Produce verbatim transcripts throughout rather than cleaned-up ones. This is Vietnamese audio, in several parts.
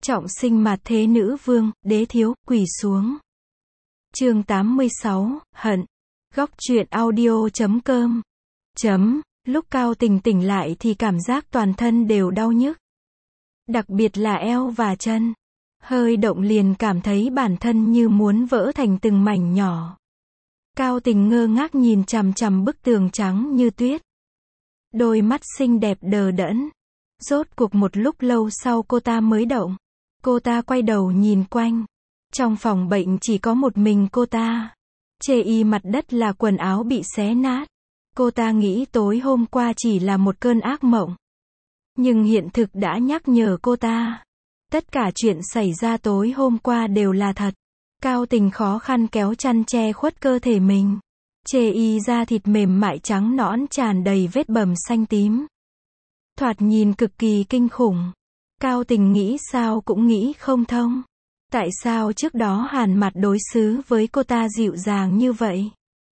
Trọng sinh mặt thế nữ vương, đế thiếu, quỳ xuống. Chương tám mươi sáu, hận. Góc truyện audio chấm com. Chấm, lúc Cao Tình tỉnh lại thì cảm giác toàn thân đều đau nhức. Đặc biệt là eo và chân. Hơi động liền cảm thấy bản thân như muốn vỡ thành từng mảnh nhỏ. Cao Tình ngơ ngác nhìn chằm chằm bức tường trắng như tuyết. Đôi mắt xinh đẹp đờ đẫn. Rốt cuộc một lúc lâu sau cô ta mới động. Cô ta quay đầu nhìn quanh. Trong phòng bệnh chỉ có một mình cô ta. Chê y mặt đất là quần áo bị xé nát. Cô ta nghĩ tối hôm qua chỉ là một cơn ác mộng. Nhưng hiện thực đã nhắc nhở cô ta. Tất cả chuyện xảy ra tối hôm qua đều là thật. Cao Tình khó khăn kéo chăn che khuất cơ thể mình. Chê y da thịt mềm mại trắng nõn tràn đầy vết bầm xanh tím. Thoạt nhìn cực kỳ kinh khủng. Cao Tình nghĩ sao cũng nghĩ không thông. Tại sao trước đó Hàn Mặt đối xử với cô ta dịu dàng như vậy?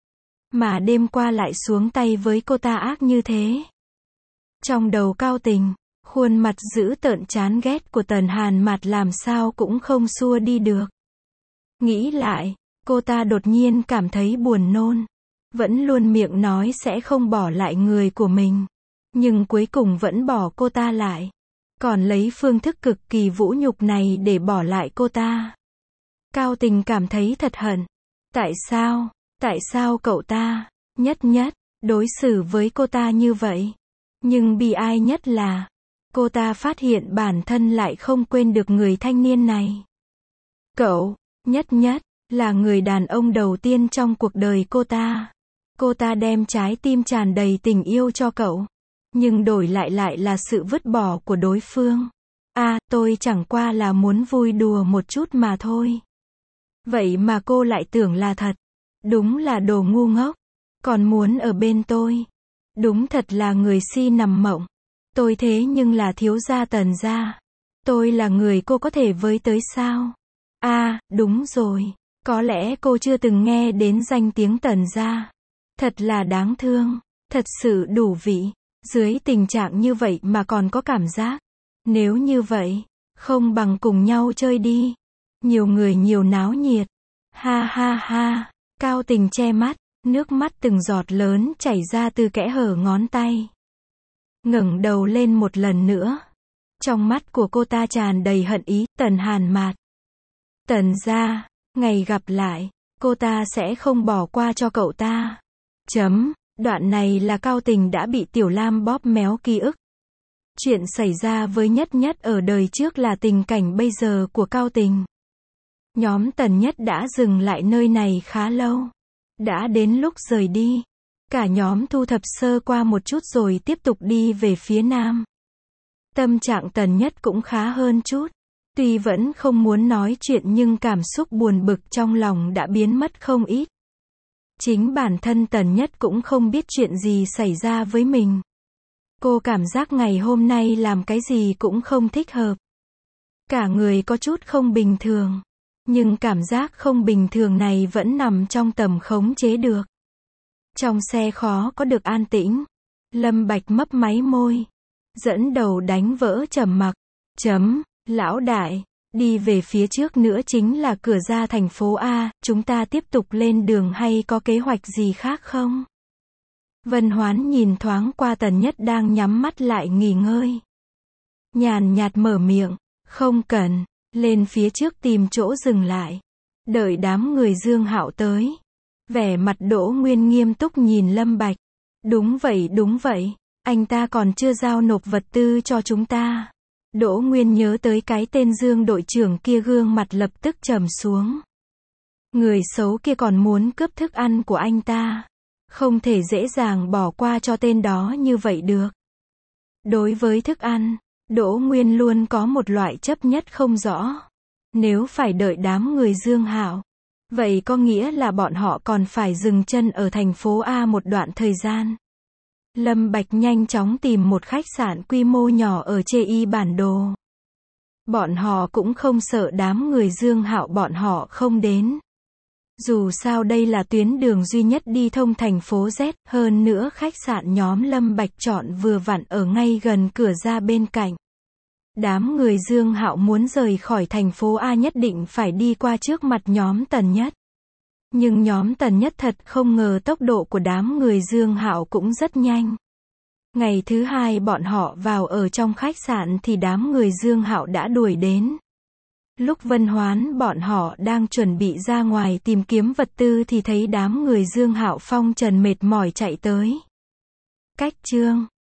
Mà đêm qua lại xuống tay với cô ta ác như thế? Trong đầu Cao Tình, khuôn mặt dữ tợn chán ghét của Tần Hàn Mặt làm sao cũng không xua đi được. Nghĩ lại, cô ta đột nhiên cảm thấy buồn nôn. Vẫn luôn miệng nói sẽ không bỏ lại người của mình. Nhưng cuối cùng vẫn bỏ cô ta lại. Còn lấy phương thức cực kỳ vũ nhục này để bỏ lại cô ta. Cao Tình cảm thấy thật hận. Tại sao, tại sao cậu ta, nhất nhất, đối xử với cô ta như vậy? Nhưng bi ai nhất là, cô ta phát hiện bản thân lại không quên được người thanh niên này. Cậu, nhất nhất, là người đàn ông đầu tiên trong cuộc đời cô ta. Cô ta đem trái tim tràn đầy tình yêu cho cậu. Nhưng đổi lại lại là sự vứt bỏ của đối phương. À, tôi chẳng qua là muốn vui đùa một chút mà thôi. Vậy mà cô lại tưởng là thật. Đúng là đồ ngu ngốc. Còn muốn ở bên tôi. Đúng thật là người si nằm mộng. Tôi thế nhưng là thiếu gia Tần gia. Tôi là người cô có thể với tới sao? À, đúng rồi. Có lẽ cô chưa từng nghe đến danh tiếng Tần gia. Thật là đáng thương. Thật sự đủ vị. Dưới tình trạng như vậy mà còn có cảm giác. Nếu như vậy, không bằng cùng nhau chơi đi. Nhiều người nhiều náo nhiệt. Ha ha ha. Cao Tình che mắt, nước mắt từng giọt lớn chảy ra từ kẽ hở ngón tay. Ngẩng đầu lên một lần nữa. Trong mắt của cô ta tràn đầy hận ý. Tần Hàn Mạt. Tần gia, ngày gặp lại, cô ta sẽ không bỏ qua cho cậu ta. Chấm. Đoạn này là Cao Tình đã bị Tiểu Lam bóp méo ký ức. Chuyện xảy ra với Nhất Nhất ở đời trước là tình cảnh bây giờ của Cao Tình. Nhóm Tần Nhất đã dừng lại nơi này khá lâu. Đã đến lúc rời đi. Cả nhóm thu thập sơ qua một chút rồi tiếp tục đi về phía nam. Tâm trạng Tần Nhất cũng khá hơn chút. Tuy vẫn không muốn nói chuyện nhưng cảm xúc buồn bực trong lòng đã biến mất không ít. Chính bản thân Tần Nhất cũng không biết chuyện gì xảy ra với mình. Cô cảm giác ngày hôm nay làm cái gì cũng không thích hợp. Cả người có chút không bình thường. Nhưng cảm giác không bình thường này vẫn nằm trong tầm khống chế được. Trong xe khó có được an tĩnh. Lâm Bạch mấp máy môi. Dẫn đầu đánh vỡ trầm mặc. Chấm, lão đại. Đi về phía trước nữa chính là cửa ra thành phố A, chúng ta tiếp tục lên đường hay có kế hoạch gì khác không? Vân Hoán nhìn thoáng qua Tần Nhất đang nhắm mắt lại nghỉ ngơi. Nhàn nhạt mở miệng, không cần, lên phía trước tìm chỗ dừng lại. Đợi đám người Dương Hạo tới. Vẻ mặt Đỗ Nguyên nghiêm túc nhìn Lâm Bạch. Đúng vậy đúng vậy, anh ta còn chưa giao nộp vật tư cho chúng ta. Đỗ Nguyên nhớ tới cái tên Dương đội trưởng kia gương mặt lập tức trầm xuống. Người xấu kia còn muốn cướp thức ăn của anh ta. Không thể dễ dàng bỏ qua cho tên đó như vậy được. Đối với thức ăn, Đỗ Nguyên luôn có một loại chấp nhất không rõ. Nếu phải đợi đám người Dương Hạo, vậy có nghĩa là bọn họ còn phải dừng chân ở thành phố A một đoạn thời gian. Lâm Bạch nhanh chóng tìm một khách sạn quy mô nhỏ ở Chê Y bản đồ. Bọn họ cũng không sợ đám người Dương Hạo bọn họ không đến. Dù sao đây là tuyến đường duy nhất đi thông thành phố Z, hơn nữa khách sạn nhóm Lâm Bạch chọn vừa vặn ở ngay gần cửa ra bên cạnh. Đám người Dương Hạo muốn rời khỏi thành phố A nhất định phải đi qua trước mặt nhóm Tần Nhất. Nhưng nhóm Tần Nhất thật không ngờ tốc độ của đám người Dương Hạo cũng rất nhanh. Ngày thứ hai bọn họ vào ở trong khách sạn thì đám người Dương Hạo đã đuổi đến. Lúc Vân Hoán bọn họ đang chuẩn bị ra ngoài tìm kiếm vật tư thì thấy đám người Dương Hạo phong trần mệt mỏi chạy tới. Cách chương